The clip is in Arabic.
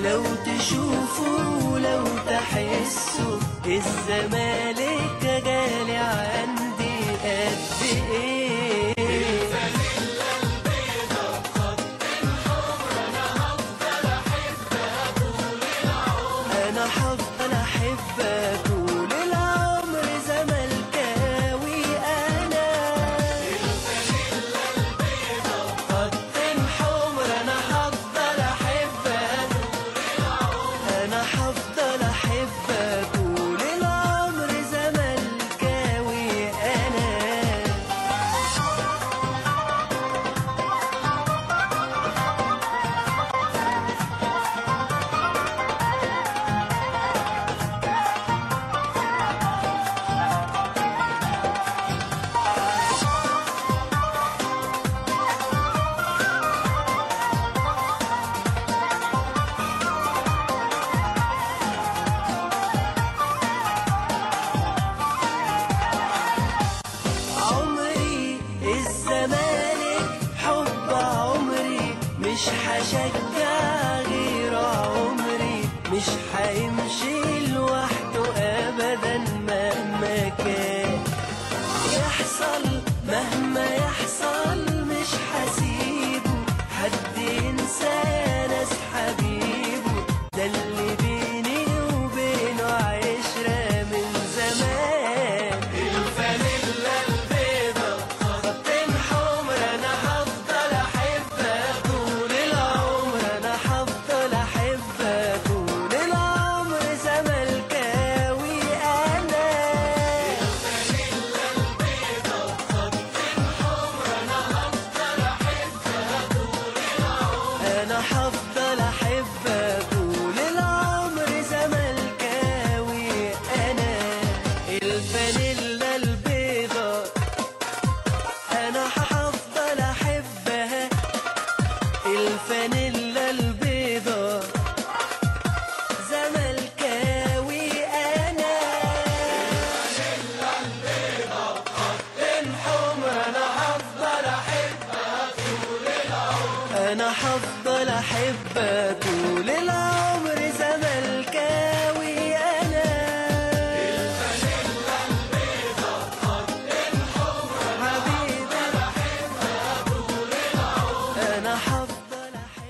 لو تشوفوا لو تحسوا الزمالك غالي عندي قد ايه. الفانيلا البيضا بخط الحمر انا هفضل احبها طول العمر. انا هفضل احبها طول العمر زملكاوي انا. الفانيلا البيضا خط الحمر انا هفضل احبها طول العمر. انا هفضل احبها طول العمر زملكاوي انا. عمري الزمالك حب عمري، مش هشجع غير عمري، مش هيمشي لوحده ابدا مهما كان يحصل. مهما يحصل مش هسيبه حد ينسى ناس حبيبه، ده اللي بيني وبينه عشرة من زمان. الفانيلا البيضا خط حمر انا هفضل احبها طول العمر، انا هفضل احبها طول العمر زملكاوي انا. الفانيلا البيضا بخط الحمر انا هفضل احبها طول العمر. انا هفضل احبها طول العمر زملكاوي انا. الفانيلا البيضا انا هفضل احبها. الفانيلا البيضا زملكاوي انا. الفانيلا البيضا بخط الحمر انا هفضل احبها طول العمر. انا هفضل احبها طول العمر